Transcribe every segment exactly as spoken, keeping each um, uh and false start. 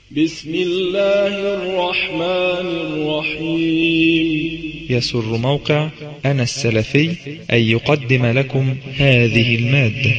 بسم الله الرحمن الرحيم. يسر موقع أنا السلفي أن يقدم لكم هذه المادة.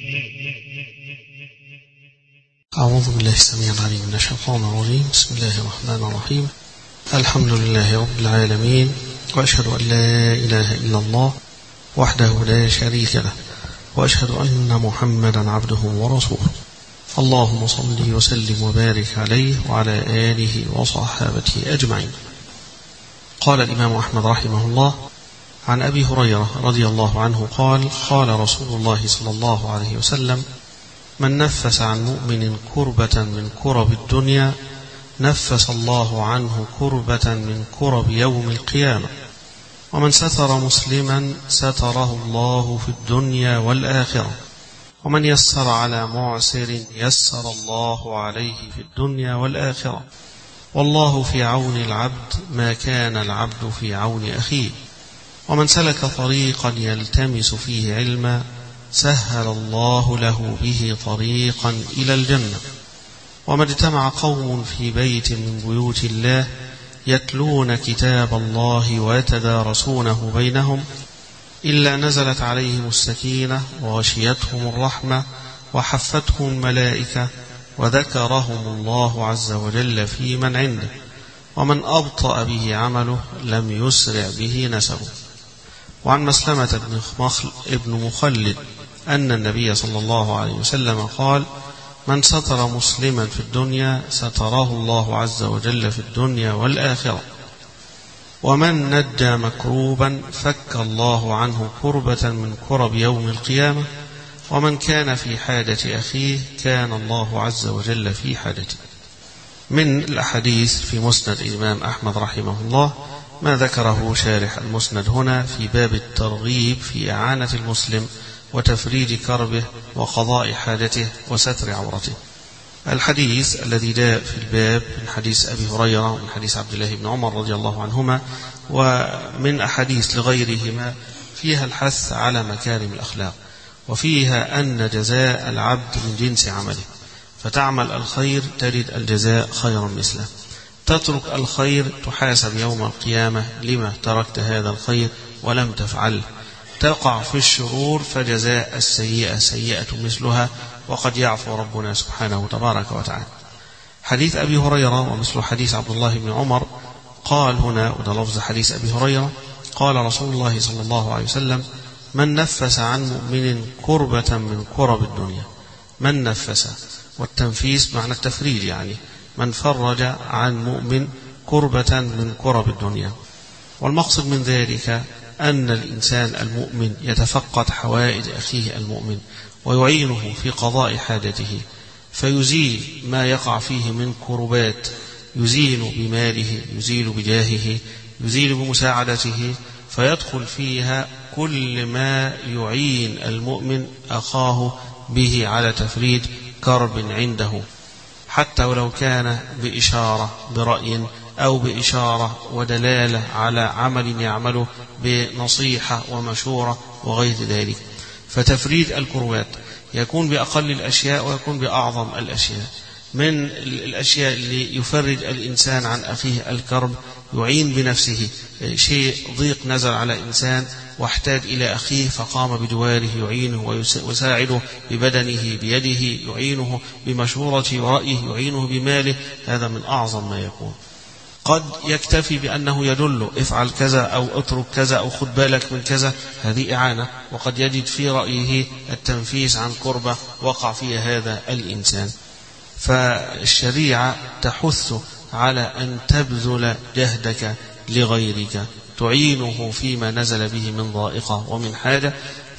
أعوذ بالله السميع العليم من الشيطان الرجيم. بسم الله الرحمن الرحيم. الحمد لله رب العالمين، وأشهد أن لا إله إلا الله وحده لا شريك له، وأشهد أن محمدا عبده ورسوله. اللهم صل وسلم وبارك عليه وعلى آله وصحابته أجمعين. قال الإمام أحمد رحمه الله عن أبي هريرة رضي الله عنه قال: قال رسول الله صلى الله عليه وسلم: من نفس عن مؤمن كربة من كرب الدنيا نفس الله عنه كربة من كرب يوم القيامة، ومن ستر مسلما ستره الله في الدنيا والآخرة، ومن يسر على معسر يسر الله عليه في الدنيا والآخرة، والله في عون العبد ما كان العبد في عون أخيه، ومن سلك طريقا يلتمس فيه علما سهل الله له به طريقا إلى الجنة، وما اجتمع قوم في بيت من بيوت الله يتلون كتاب الله ويتدارسونه بينهم إلا نزلت عليهم السكينة وغشيتهم الرحمة وحفتهم الملائكة وذكرهم الله عز وجل في من عنده، ومن أبطأ به عمله لم يسرع به نسبه. وعن مسلمة بن مخلد أن النبي صلى الله عليه وسلم قال: من ستر مسلما في الدنيا ستره الله عز وجل في الدنيا والآخرة، ومن نجى مكروبا فك الله عنه كربة من كرب يوم القيامة، ومن كان في حاجة أخيه كان الله عز وجل في حاجته. من الأحاديث في مسند الإمام أحمد رحمه الله ما ذكره شارح المسند هنا في باب الترغيب في إعانة المسلم وتفريج كربه وقضاء حاجته وستر عورته. الحديث الذي جاء في الباب من حديث أبي هريرة ومن حديث عبد الله بن عمر رضي الله عنهما ومن أحاديث لغيرهما فيها الحث على مكارم الأخلاق، وفيها أن جزاء العبد من جنس عمله، فتعمل الخير تجد الجزاء خيرا مثله، تترك الخير تحاسب يوم القيامة لما تركت هذا الخير ولم تفعله، تقع في الشرور فجزاء السيئة سيئة مثلها، وقد يعفو ربنا سبحانه تبارك وتعالى. حديث أبي هريرة ومثل حديث عبد الله بن عمر قال هنا، وده لفظ حديث أبي هريرة، قال رسول الله صلى الله عليه وسلم: من نفس عن مؤمن كربة من كرب الدنيا. من نفس، والتنفيس معنى التفريج، يعني من فرج عن مؤمن كربة من كرب الدنيا. والمقصد من ذلك أن الإنسان المؤمن يتفقد حوائج أخيه المؤمن ويعينه في قضاء حاجته، فيزيل ما يقع فيه من كربات، يزيل بماله، يزيل بجاهه، يزيل بمساعدته، فيدخل فيها كل ما يعين المؤمن أخاه به على تفريج كرب عنده، حتى ولو كان بإشارة برأي أو بإشارة ودلالة على عمل يعمله بنصيحة ومشورة وغير ذلك. فتفريج الكربات يكون بأقل الأشياء ويكون بأعظم الأشياء. من الأشياء اللي يفرج الإنسان عن أخيه الكرب يعين بنفسه، شيء ضيق نزل على إنسان واحتاج إلى أخيه فقام بجواره يعينه ويساعده ببدنه بيده، يعينه بمشورته ورأيه، يعينه بماله، هذا من أعظم ما يكون. قد يكتفي بأنه يدله افعل كذا أو اترك كذا أو خد بالك من كذا، هذه إعانة، وقد يجد في رأيه التنفيس عن كربة وقع فيها هذا الإنسان. فالشريعة تحث على أن تبذل جهدك لغيرك، تعينه فيما نزل به من ضائقة ومن حاجة،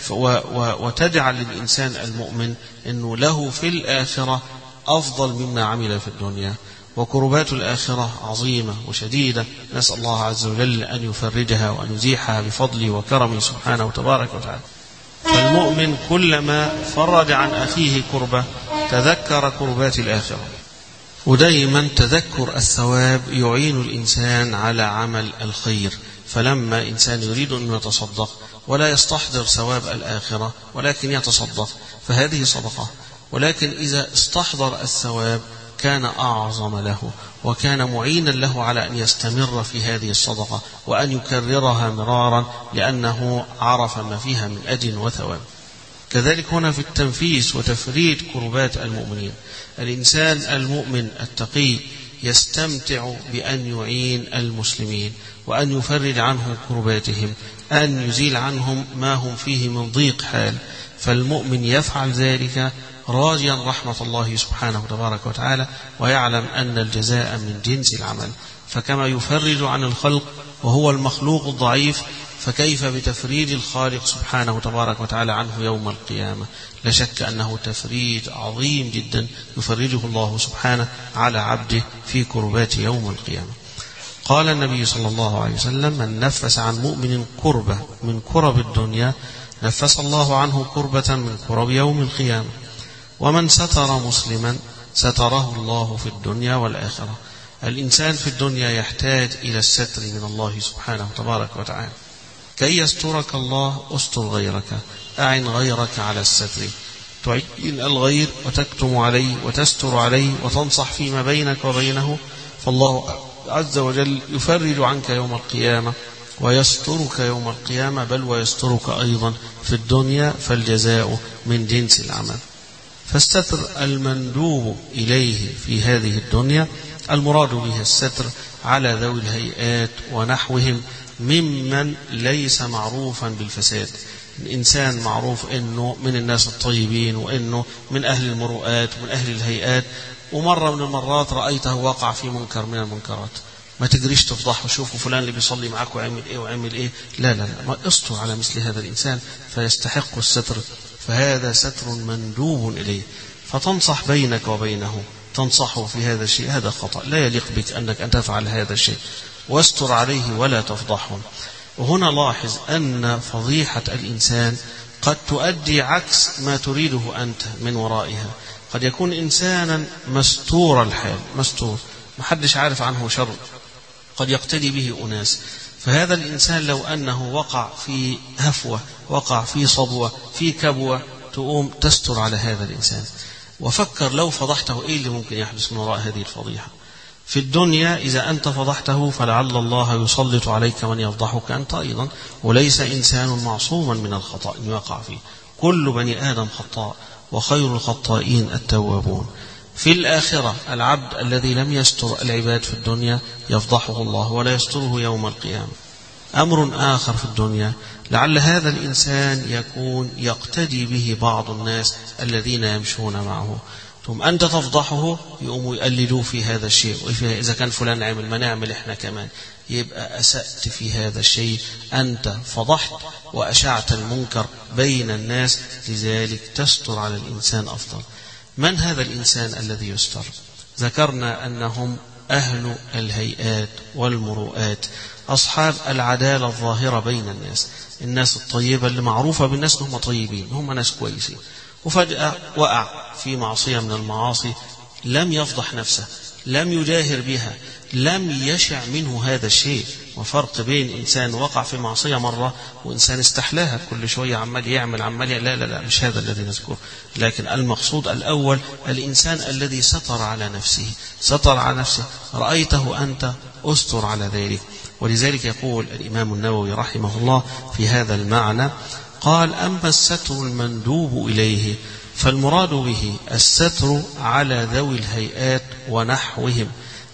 وتجعل للإنسان المؤمن أنه له في الآخرة أفضل مما عمل في الدنيا. وكربات الآخرة عظيمة وشديدة، نسأل الله عز وجل أن يفرجها وأن يزيحها بفضله وكرمه سبحانه وتبارك وتعالى. فالمؤمن كلما فرج عن أخيه كربة تذكر كربات الآخرة، ودائما تذكر الثواب يعين الإنسان على عمل الخير. فلما إنسان يريد أن يتصدق ولا يستحضر ثواب الآخرة ولكن يتصدق فهذه صدقة، ولكن إذا استحضر الثواب كان أعظم له، وكان معينا له على أن يستمر في هذه الصدقة وأن يكررها مرارا، لأنه عرف ما فيها من أجر وثواب. كذلك هنا في التنفيس وتفريج كربات المؤمنين، الإنسان المؤمن التقي يستمتع بأن يعين المسلمين وأن يفرج عنهم كرباتهم، أن يزيل عنهم ما هم فيه من ضيق حال. فالمؤمن يفعل ذلك راجيا رحمة الله سبحانه تبارك وتعالى، ويعلم أن الجزاء من جنس العمل. فكما يفرج عن الخلق وهو المخلوق الضعيف، فكيف بتفريج الخالق سبحانه تبارك وتعالى عنه يوم القيامة؟ لا شك أنه تفريج عظيم جدا يفرجه الله سبحانه على عبده في كربات يوم القيامة. قال النبي صلى الله عليه وسلم: من نفس عن مؤمن كربة من كرب الدنيا نفس الله عنه كربة من كرب يوم القيامة. ومن ستر مسلما ستره الله في الدنيا والآخرة. الإنسان في الدنيا يحتاج إلى الستر من الله سبحانه تبارك وتعالى. كي يسترك الله استر غيرك، أعن غيرك على الستر، تعين الغير وتكتم عليه وتستر عليه وتنصح فيما بينك وبينه، فالله عز وجل يفرج عنك يوم القيامة ويسترك يوم القيامة، بل ويسترك أيضا في الدنيا، فالجزاء من جنس العمل. فالستر المندوب إليه في هذه الدنيا المراد به الستر على ذوي الهيئات ونحوهم ممن ليس معروفا بالفساد. الإنسان معروف أنه من الناس الطيبين، وأنه من أهل المروءات ومن أهل الهيئات، ومرة من المرات رأيته وقع في منكر من المنكرات، ما تجريش تفضحه، شوفوا فلان اللي بيصلي معك وعمل إيه وعمل إيه، لا لا لا، ما استر على مثل هذا الإنسان فيستحق الستر، فهذا ستر مندوب إليه. فتنصح بينك وبينه، تنصحه في هذا الشيء، هذا خطأ، لا يليق بك أنك أن تفعل هذا الشيء، واستر عليه ولا تفضحه. وهنا لاحظ أن فضيحة الإنسان قد تؤدي عكس ما تريده أنت من ورائها. قد يكون إنسانا مستور الحال، مستور، محدش عارف عنه شر، قد يقتدي به أناس، فهذا الإنسان لو أنه وقع في هفوة، وقع في صبوة، في كبوة، تقوم تستر على هذا الإنسان. وفكر لو فضحته إيه اللي ممكن يحدث من وراء هذه الفضيحة. في الدنيا إذا أنت فضحته فلعل الله يسلط عليك من يفضحك أنت أيضا، وليس إنسان معصوما من الخطأ يقع فيه، كل بني آدم خطاء وخير الخطائين التوابون. في الآخرة العبد الذي لم يستر العباد في الدنيا يفضحه الله ولا يستره يوم القيامة. أمر آخر في الدنيا، لعل هذا الإنسان يكون يقتدي به بعض الناس الذين يمشون معه، ثم أنت تفضحه يقوموا يقلدوا في هذا الشيء، وإذا كان فلان عمل ما نعمل إحنا كمان، يبقى أسأت في هذا الشيء، أنت فضحت وأشعت المنكر بين الناس، لذلك تستر على الإنسان أفضل. من هذا الإنسان الذي يستر؟ ذكرنا أنهم أهل الهيئات والمروءات، أصحاب العدالة الظاهرة بين الناس، الناس الطيبة اللي معروفة بالناس هم طيبين، هم ناس كويسين، وفجأة وقع في معصية من المعاصي، لم يفضح نفسه، لم يجاهر بها، لم يشع منه هذا الشيء. وفرق بين إنسان وقع في معصية مرة وإنسان استحلاها كل شوية عمال يعمل عمال لا لا لا مش هذا الذي نذكره. لكن المقصود الأول الإنسان الذي ستر على نفسه، ستر على نفسه، رأيته أنت أستر على ذلك. ولذلك يقول الإمام النووي رحمه الله في هذا المعنى، قال: أما الستر المندوب إليه فالمراد به الستر على ذوي الهيئات ونحوهم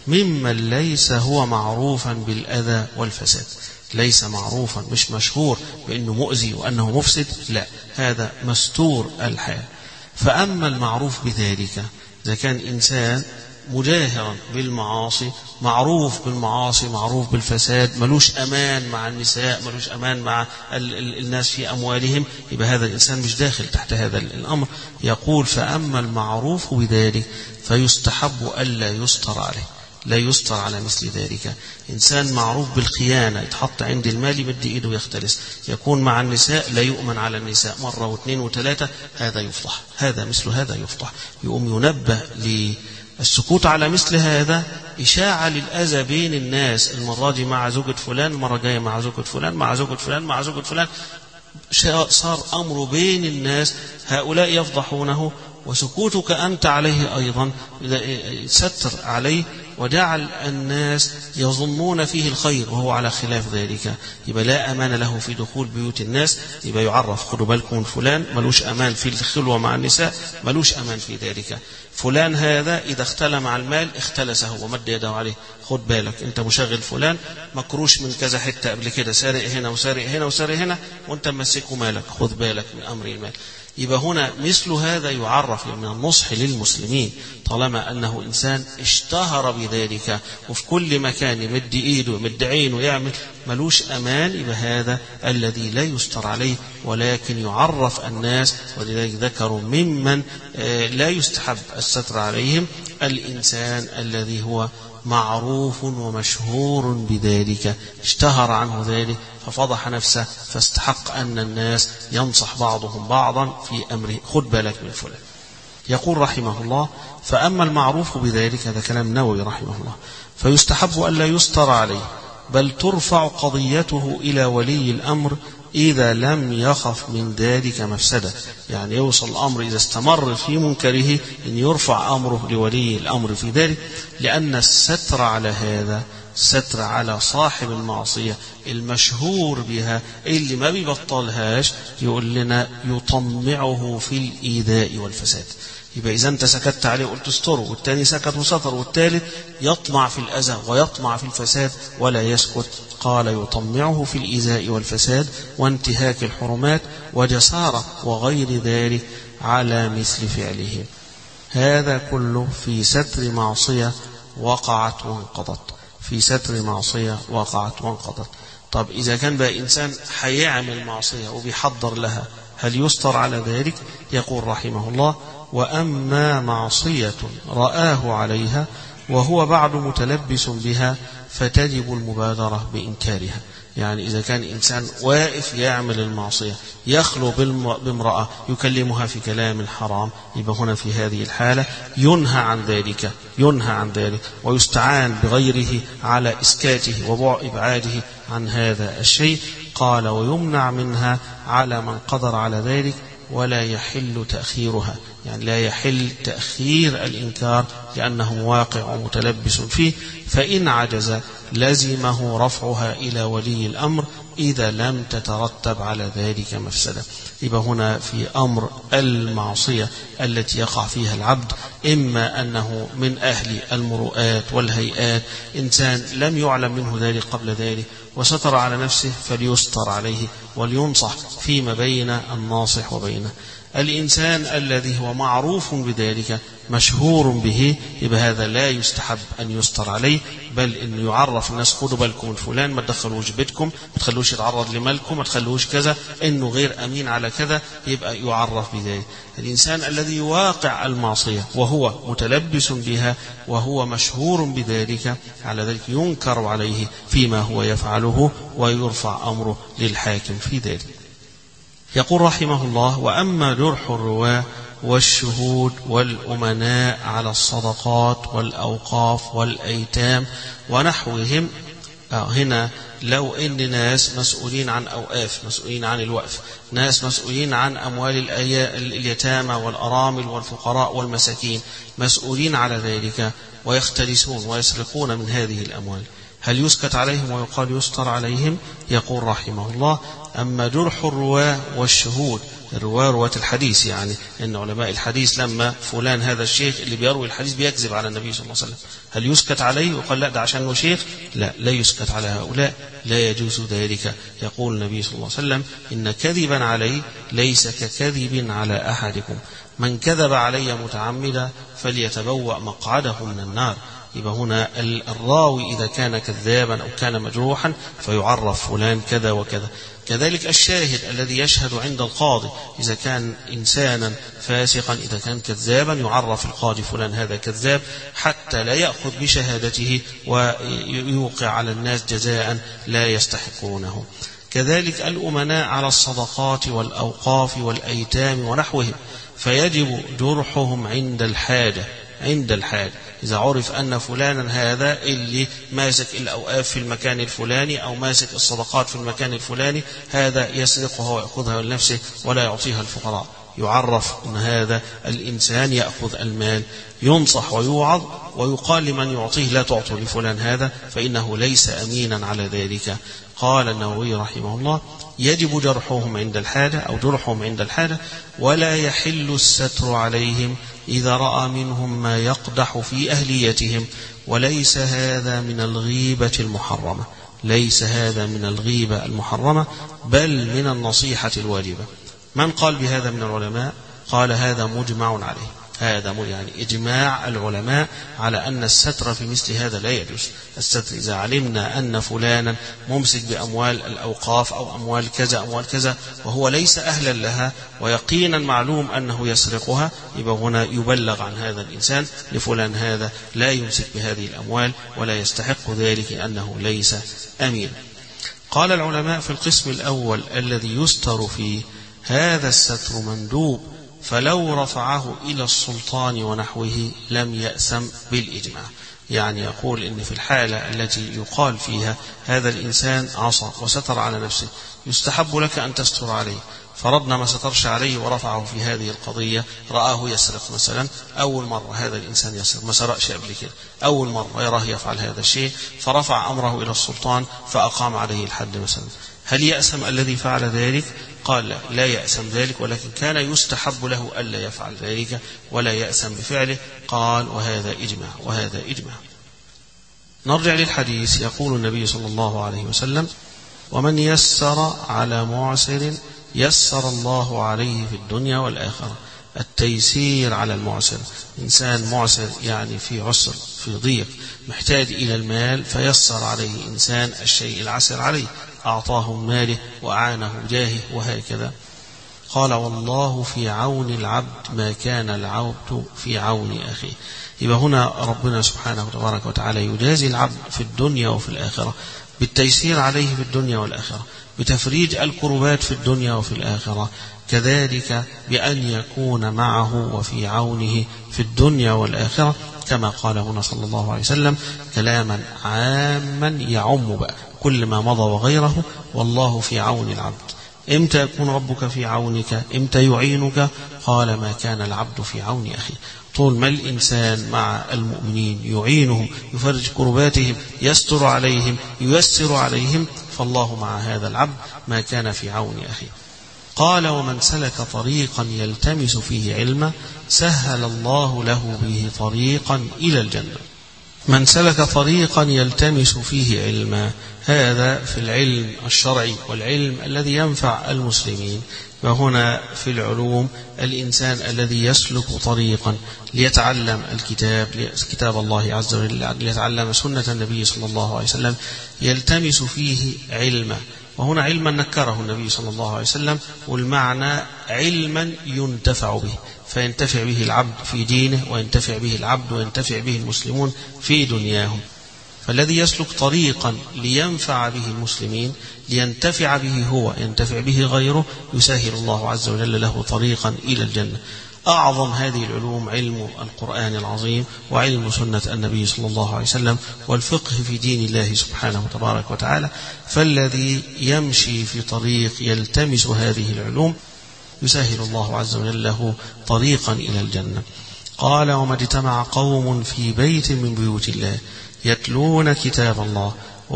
ممن ليس هو معروفا بالأذى والفساد، ليس معروفا، مش مشهور بأنه مؤذي وأنه مفسد، لا، هذا مستور الحال. فأما المعروف بذلك، إذا كان إنسان مجاهرا بالمعاصي، معروف بالمعاصي، معروف بالفساد، ملوش أمان مع النساء، ملوش أمان مع ال ال الناس في أموالهم، يبقى هذا الإنسان مش داخل تحت هذا الأمر. يقول: فأما المعروف بذلك فيستحب ألا يستر عليه، لا يستر على مثل ذلك. إنسان معروف بالخيانة، يتحط عند المال يمد إيده ويختلس، يكون مع النساء لا يؤمن على النساء، مرة واثنين وثلاثة، هذا يفضح، هذا مثل هذا يفضح. يقوم ينبه للسكوت على مثل هذا، إشاعة للأذى بين الناس، المرة دي مع زوجة فلان، المرة جاية مع زوجة فلان، مع زوجة فلان، مع زوجة فلان، صار أمر بين الناس، هؤلاء يفضحونه وسكوتك أنت عليه أيضا ستر عليه وجعل الناس يظنون فيه الخير وهو على خلاف ذلك، يبقى لا أمان له في دخول بيوت الناس. يبقى يعرف خدوا بالكم من فلان، ملوش أمان في الخلوة مع النساء، ملوش أمان في ذلك. فلان هذا إذا اختلى مع المال اختلسه ومد يده عليه، خد بالك أنت مشغل فلان مكروش من كذا حتة قبل كده، سارق هنا وسارق هنا وسارق هنا وأنت مسكه مالك، خد بالك من أمر المال. يبقى هنا مثل هذا يعرف من النصح للمسلمين، طالما أنه إنسان اشتهر بذلك وفي كل مكان يمد إيده يمد عينه يعمل ملوش أمان، يبقى هذا الذي لا يستر عليه ولكن يعرف الناس. ولذلك ذكروا ممن لا يستحب الستر عليهم الإنسان الذي هو معروف ومشهور بذلك، اشتهر عنه ذلك ففضح نفسه فاستحق أن الناس ينصح بعضهم بعضا في أمره، خد بالك من فلان. يقول رحمه الله: فأما المعروف بذلك، هذا كلام نووي رحمه الله، فيستحب أن لا يستر عليه بل ترفع قضيته إلى ولي الأمر إذا لم يخف من ذلك مفسدة. يعني يوصل الأمر إذا استمر في منكره أن يرفع أمره لولي الأمر في ذلك، لأن الستر على هذا ستر على صاحب المعصية المشهور بها اللي ما بيبطلهاش، يقول لنا يطمعه في الإيذاء والفساد. يبقى إذا أنت سكت عليه وقلت استره والتاني سكت وستر والثالث يطمع في الأذى ويطمع في الفساد ولا يسكت، قال يطمعه في الإيذاء والفساد وانتهاك الحرمات وجسارة وغير ذلك على مثل فعله. هذا كله في ستر معصية وقعت وانقضت، في ستر معصية وقعت وانقضت. طب إذا كان بقى إنسان حيعمل معصية وبيحضر لها، هل يستر على ذلك؟ يقول رحمه الله: وأما معصية رآه عليها وهو بعد متلبس بها فتجب المبادرة بإنكارها. يعني إذا كان إنسان واقف يعمل المعصية يخلو بامرأة يكلمها في كلام حرام، يبقى هنا في هذه الحالة ينهى عن ذلك ينهى عن ذلك ويستعان بغيره على إسكاته وإبعاده عن هذا الشيء. قال: ويمنع منها على من قدر على ذلك ولا يحل تأخيرها. يعني لا يحل تأخير الإنكار لأنه واقع ومتلبس فيه، فإن عجز لزمه رفعها إلى ولي الأمر إذا لم تترتب على ذلك مفسدة. يبقى هنا في أمر المعصية التي يقع فيها العبد، إما أنه من أهل المروءات والهيئات، إنسان لم يعلم منه ذلك قبل ذلك وستر على نفسه فليستر عليه ولينصح فيما بين الناصح وبينه. الإنسان الذي هو معروف بذلك مشهور به، يبقى هذا لا يستحب أن يستر عليه، بل أن يعرف الناس خدوا بالكم فلان، ما تدخلوش بيتكم، ما تخلوش يتعرض لمالكم، ما تخلوش كذا، إنه غير أمين على كذا، يبقى يعرف بذلك. الإنسان الذي يواقع المعصية وهو متلبس بها وهو مشهور بذلك، على ذلك ينكر عليه فيما هو يفعله ويرفع أمره للحاكم في ذلك. يقول رحمه الله: وأما جرح الرواة والشهود والأمناء على الصدقات والأوقاف والأيتام ونحوهم، هنا لو إن ناس مسؤولين عن أوقاف، مسؤولين عن الوقف، ناس مسؤولين عن أموال اليتامى والأرامل والفقراء والمساكين، مسؤولين على ذلك ويختلسون ويسرقون من هذه الأموال، هل يسكت عليهم ويقال يستر عليهم؟ يقول رحمه الله: أما جرح الرواة والشهود، الرواة رواة الحديث، يعني إن علماء الحديث لما فلان هذا الشيخ اللي بيروي الحديث بيكذب على النبي صلى الله عليه وسلم، هل يسكت عليه وقال لا ده عشانه شيخ؟ لا، لا يسكت على هؤلاء، لا يجوز ذلك. يقول النبي صلى الله عليه وسلم: إن كذبا علي ليس ككذب على أحدكم، من كذب علي متعمدا فليتبوأ مقعده من النار. يبقى هنا الراوي إذا كان كذابا أو كان مجروحا فيعرف فلان كذا وكذا. كذلك الشاهد الذي يشهد عند القاضي إذا كان إنسانا فاسقا، إذا كان كذابا يعرف القاضي فلان هذا كذاب، حتى لا يأخذ بشهادته ويوقع على الناس جزاء لا يستحقونه. كذلك الأمناء على الصدقات والأوقاف والأيتام ونحوهم، فيجب جرحهم عند الحاجة عند الحاجة إذا عرف أن فلانا هذا اللي ماسك الأوقاف في المكان الفلاني أو ماسك الصدقات في المكان الفلاني، هذا يسرقها ويأخذها لنفسه ولا يعطيها الفقراء، يعرف أن هذا الإنسان يأخذ المال، ينصح ويوعظ ويقال لمن يعطيه لا تعطوا لفلان هذا فإنه ليس أمينا على ذلك. قال النووي رحمه الله: يجب جرحهم عند الحاجة أو جرحهم عند الحاجة، ولا يحل الستر عليهم إذا رأى منهم ما يقدح في أهليتهم، وليس هذا من الغيبة المحرمة، ليس هذا من الغيبة المحرمة بل من النصيحة الواجبة. من قال بهذا من العلماء؟ قال هذا مجمع عليه، هذا يعني إجماع العلماء على أن الستر في مثل هذا لا يجوز. الستر إذا علمنا أن فلانا ممسك بأموال الأوقاف أو أموال كذا أموال كذا وهو ليس أهلا لها ويقينا معلوم أنه يسرقها، يبقى هنا يبلغ عن هذا الإنسان لفلان هذا لا يمسك بهذه الأموال ولا يستحق ذلك أنه ليس أمين. قال العلماء في القسم الأول الذي يستر فيه هذا الستر مندوب، فلو رفعه إلى السلطان ونحوه لم يأسم بالإجماع. يعني يقول إن في الحالة التي يقال فيها هذا الإنسان عصى وستر على نفسه يستحب لك أن تستر عليه، فرضنا ما سترش عليه ورفعه في هذه القضية، رآه يسرق مثلا، أول مرة هذا الإنسان يسرق، ما سرقش قبل كده، أول مرة يراه يفعل هذا الشيء فرفع أمره إلى السلطان فأقام عليه الحد مثلا، هل يأسم الذي فعل ذلك؟ قال لا, لا يأسم ذلك، ولكن كان يستحب له ألا يفعل ذلك ولا يأسم بفعله. قال وهذا إجماع وهذا إجماع. نرجع للحديث. يقول النبي صلى الله عليه وسلم: ومن يسر على معسر يسر الله عليه في الدنيا والآخرة. التيسير على المعسر، إنسان معسر يعني في عسر في ضيق محتاج إلى المال فيسر عليه إنسان الشيء العسر عليه، أعطاه ماله وأعانه جاهه وهكذا. قال والله في عون العبد ما كان العبد في عون أخيه. يبقى هنا ربنا سبحانه وتبارك وتعالى يجازي العبد في الدنيا وفي الآخرة بالتيسير عليه في الدنيا والآخرة، بتفريج الكربات في الدنيا وفي الآخرة، كذلك بأن يكون معه وفي عونه في الدنيا والآخرة، كما قال هنا صلى الله عليه وسلم كلاما عاما يعم بقى كل ما مضى وغيره: والله في عون العبد. إمتى يكون ربك في عونك؟ إمتى يعينك؟ قال ما كان العبد في عون أخيه. طول ما الإنسان مع المؤمنين يعينهم، يفرج كرباتهم، يستر عليهم، ييسر عليهم، فالله مع هذا العبد ما كان في عون أخيه. قال ومن سلك طريقا يلتمس فيه علما سهل الله له به طريقا إلى الجنة. من سلك طريقا يلتمس فيه علما، هذا في العلم الشرعي والعلم الذي ينفع المسلمين. وهنا في العلوم الإنسان الذي يسلك طريقا ليتعلم الكتاب كتاب الله عز وجل، ليتعلم سنة النبي صلى الله عليه وسلم، يلتمس فيه علما. وهنا علما نكره النبي صلى الله عليه وسلم، والمعنى علما ينتفع به، فينتفع به العبد في دينه وينتفع به العبد وينتفع به المسلمون في دنياهم. فالذي يسلك طريقا لينفع به المسلمين لينتفع به هو ينتفع به غيره يسهل الله عز وجل له طريقا إلى الجنة. أعظم هذه العلوم علم القرآن العظيم وعلم سنة النبي صلى الله عليه وسلم والفقه في دين الله سبحانه وتبارك وتعالى. فالذي يمشي في طريق يلتمس هذه العلوم يسهل الله عز وجل له طريقا إلى الجنة. قال وما اجتمع قوم في بيت من بيوت الله يتلون كتاب الله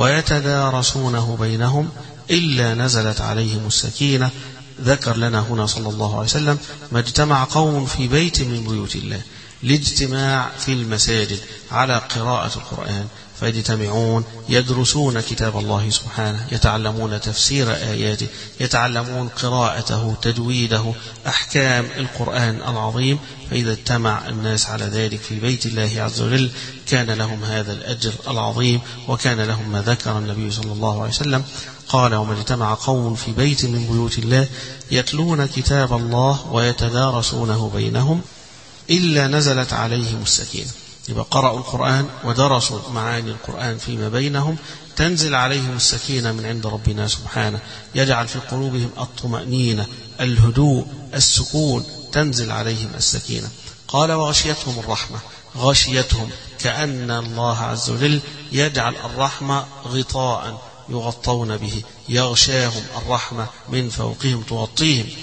ويتدارسونه بينهم إلا نزلت عليهم السكينة. ذكر لنا هنا صلى الله عليه وسلم ما اجتمع قوم في بيت من بيوت الله، الاجتماع في المساجد على قراءة القرآن، فيجتمعون يدرسون كتاب الله سبحانه، يتعلمون تفسير آياته، يتعلمون قراءته، تجويده، أحكام القرآن العظيم. فإذا اجتمع الناس على ذلك في بيت الله عز وجل كان لهم هذا الأجر العظيم، وكان لهم ما ذكر النبي صلى الله عليه وسلم. قال وما اجتمع قوم في بيت من بيوت الله يتلون كتاب الله ويتدارسونه بينهم إلا نزلت عليهم السكينة. يبقى قرأوا القرآن ودرسوا معاني القرآن فيما بينهم، تنزل عليهم السكينة من عند ربنا سبحانه، يجعل في قلوبهم الطمأنينة، الهدوء، السكون، تنزل عليهم السكينة. قال وغشيتهم الرحمة، غشيتهم كأن الله عز وجل يجعل الرحمة غطاء يغطون به، يغشاهم الرحمة من فوقهم تغطيهم.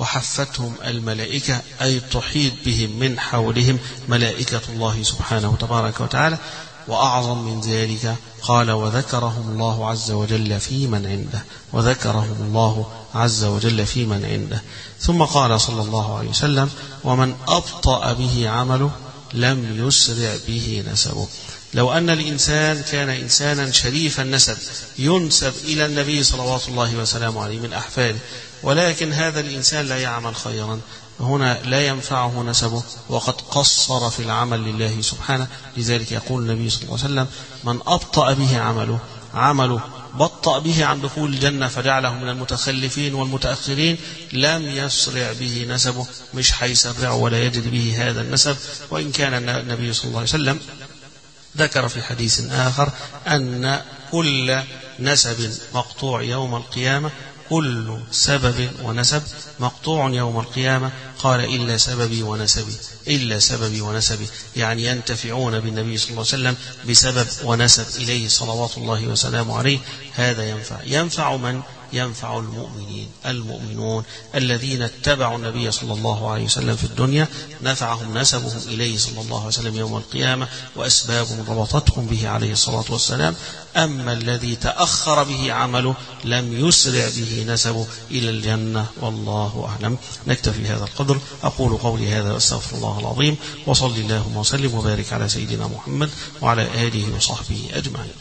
وحفتهم الملائكة أي تحيط بهم من حولهم ملائكة الله سبحانه تبارك وتعالى. وأعظم من ذلك قال وذكرهم الله عز وجل في من عنده، وذكرهم الله عز وجل في من عنده. ثم قال صلى الله عليه وسلم ومن أبطأ به عمله لم يسرع به نسبه. لو أن الإنسان كان إنسانا شريف النسب ينسب إلى النبي صلوات الله وسلامه عليه من أحفاده، ولكن هذا الإنسان لا يعمل خيرا، هنا لا ينفعه نسبه وقد قصر في العمل لله سبحانه. لذلك يقول النبي صلى الله عليه وسلم من أبطأ به عمله عمله بطأ به عن دخول الجنة فجعله من المتخلفين والمتأخرين، لم يسرع به نسبه، مش حيسرع ولا يجد به هذا النسب. وإن كان النبي صلى الله عليه وسلم ذكر في حديث آخر أن كل نسب مقطوع يوم القيامة، كل سبب ونسب مقطوع يوم القيامة، قال إلا سببي ونسبي، إلا سببي ونسبي، يعني ينتفعون بالنبي صلى الله عليه وسلم بسبب ونسب إليه صلوات الله وسلامه عليه. هذا ينفع ينفع من؟ ينفع المؤمنين المؤمنون الذين اتبعوا النبي صلى الله عليه وسلم في الدنيا، نفعهم نسبهم إليه صلى الله عليه وسلم يوم القيامة وأسباب ربطتهم به عليه الصلاة والسلام. أما الذي تأخر به عمله لم يسرع به نسبه إلى الجنة، والله أعلم. نكتفي هذا القدر. أقول قولي هذا وأستغفر الله العظيم، وصلي اللهم وسلم وبارك على سيدنا محمد وعلى آله وصحبه أجمعين.